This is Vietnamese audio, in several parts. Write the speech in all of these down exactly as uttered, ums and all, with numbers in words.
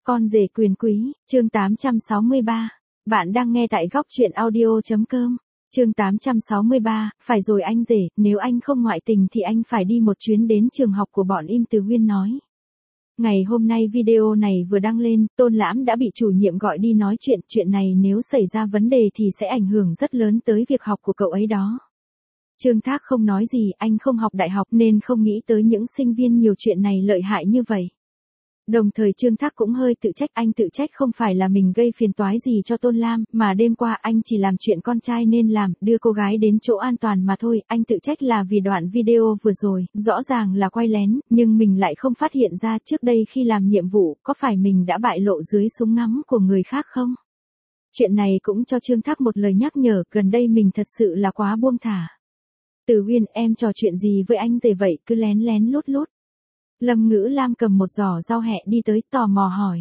Con rể quyền quý, chương tám trăm sáu mươi ba. Bạn đang nghe tại góc truyện audio chấm com. Chương tám trăm sáu mươi ba, phải rồi anh rể, nếu anh không ngoại tình thì anh phải đi một chuyến đến trường học của bọn Im Từ Huyên nói. Ngày hôm nay video này vừa đăng lên, Tôn Lãm đã bị chủ nhiệm gọi đi nói chuyện, chuyện này nếu xảy ra vấn đề thì sẽ ảnh hưởng rất lớn tới việc học của cậu ấy đó. Trương Thác không nói gì, anh không học đại học nên không nghĩ tới những sinh viên nhiều chuyện này lợi hại như vậy. Đồng thời Trương Thác cũng hơi tự trách, anh tự trách không phải là mình gây phiền toái gì cho Tôn Lam, mà đêm qua anh chỉ làm chuyện con trai nên làm, đưa cô gái đến chỗ an toàn mà thôi, anh tự trách là vì đoạn video vừa rồi, rõ ràng là quay lén, nhưng mình lại không phát hiện ra trước đây khi làm nhiệm vụ, có phải mình đã bại lộ dưới súng ngắm của người khác không? Chuyện này cũng cho Trương Thác một lời nhắc nhở, gần đây mình thật sự là quá buông thả. Từ Huyên, em trò chuyện gì với anh rể vậy, cứ lén lén lút lút. Lâm Ngữ Lam cầm một giỏ rau hẹ đi tới, tò mò hỏi.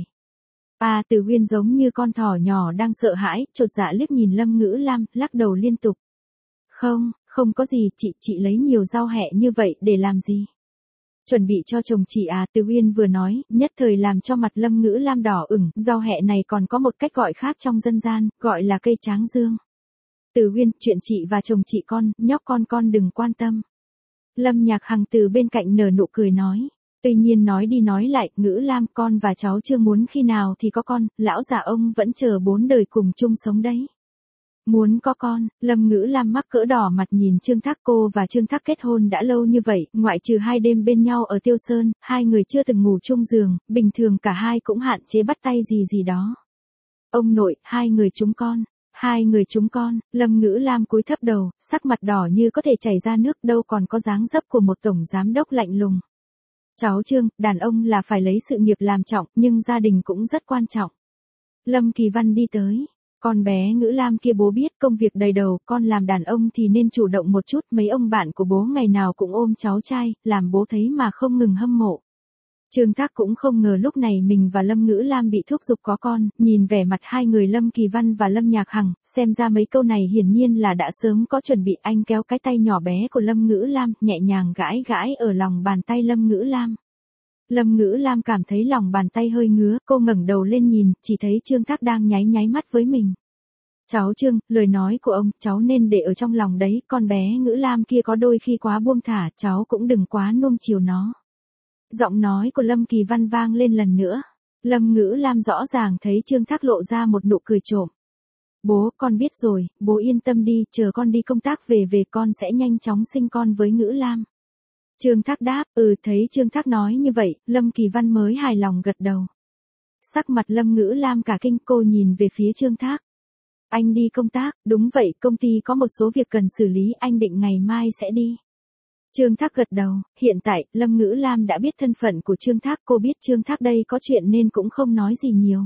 À, Từ Huyên giống như con thỏ nhỏ đang sợ hãi, chột dạ liếc nhìn Lâm Ngữ Lam, lắc đầu liên tục. Không, không có gì, chị, chị lấy nhiều rau hẹ như vậy để làm gì? Chuẩn bị cho chồng chị à, Từ Huyên vừa nói, nhất thời làm cho mặt Lâm Ngữ Lam đỏ ửng, rau hẹ này còn có một cách gọi khác trong dân gian, gọi là cây tráng dương. Từ Huyên, chuyện chị và chồng chị con, nhóc con con đừng quan tâm. Lâm Nhạc Hằng từ bên cạnh nở nụ cười nói. Tuy nhiên nói đi nói lại, Ngữ Lam, con và cháu chưa muốn khi nào thì có con, lão già ông vẫn chờ bốn đời cùng chung sống đấy. Muốn có con, Lâm Ngữ Lam mắc cỡ đỏ mặt nhìn Trương Thác, cô và Trương Thác kết hôn đã lâu như vậy, ngoại trừ hai đêm bên nhau ở Tiêu Sơn, hai người chưa từng ngủ chung giường, bình thường cả hai cũng hạn chế bắt tay gì gì đó. Ông nội, hai người chúng con. Hai người chúng con, Lâm Ngữ Lam cúi thấp đầu, sắc mặt đỏ như có thể chảy ra nước, đâu còn có dáng dấp của một tổng giám đốc lạnh lùng. Cháu Trương, đàn ông là phải lấy sự nghiệp làm trọng, nhưng gia đình cũng rất quan trọng. Lâm Kỳ Văn đi tới. Con bé Ngữ Lam kia bố biết công việc đầy đầu, con làm đàn ông thì nên chủ động một chút, mấy ông bạn của bố ngày nào cũng ôm cháu trai, làm bố thấy mà không ngừng hâm mộ. Trương Thác cũng không ngờ lúc này mình và Lâm Ngữ Lam bị thúc giục có con, nhìn vẻ mặt hai người Lâm Kỳ Văn và Lâm Nhạc Hằng, xem ra mấy câu này hiển nhiên là đã sớm có chuẩn bị. Anh kéo cái tay nhỏ bé của Lâm Ngữ Lam, nhẹ nhàng gãi gãi ở lòng bàn tay Lâm Ngữ Lam. Lâm Ngữ Lam cảm thấy lòng bàn tay hơi ngứa, cô ngẩng đầu lên nhìn, chỉ thấy Trương Thác đang nháy nháy mắt với mình. Cháu Trương, lời nói của ông, cháu nên để ở trong lòng đấy, con bé Ngữ Lam kia có đôi khi quá buông thả, cháu cũng đừng quá nuông chiều nó. Giọng nói của Lâm Kỳ Văn vang lên lần nữa. Lâm Ngữ Lam rõ ràng thấy Trương Thác lộ ra một nụ cười trộm. Bố, con biết rồi, bố yên tâm đi, chờ con đi công tác về về con sẽ nhanh chóng sinh con với Ngữ Lam. Trương Thác đáp, ừ, thấy Trương Thác nói như vậy, Lâm Kỳ Văn mới hài lòng gật đầu. Sắc mặt Lâm Ngữ Lam cả kinh, cô nhìn về phía Trương Thác. Anh đi công tác, đúng vậy, công ty có một số việc cần xử lý, anh định ngày mai sẽ đi. Trương Thác gật đầu, hiện tại, Lâm Ngữ Lam đã biết thân phận của Trương Thác, cô biết Trương Thác đây có chuyện nên cũng không nói gì nhiều.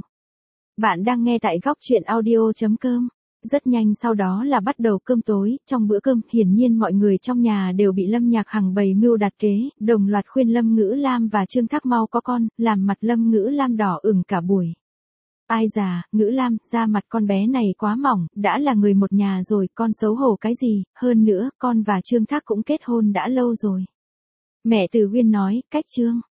Bạn đang nghe tại góc truyện audio chấm com. Rất nhanh sau đó là bắt đầu cơm tối, trong bữa cơm, hiển nhiên mọi người trong nhà đều bị Lâm Nhạc Hằng bày mưu đặt kế, đồng loạt khuyên Lâm Ngữ Lam và Trương Thác mau có con, làm mặt Lâm Ngữ Lam đỏ ửng cả buổi. Ai già, Ngữ Lam, da mặt con bé này quá mỏng, đã là người một nhà rồi, con xấu hổ cái gì, hơn nữa, con và Trương Thác cũng kết hôn đã lâu rồi. Mẹ Từ Huyên nói, cách Trương.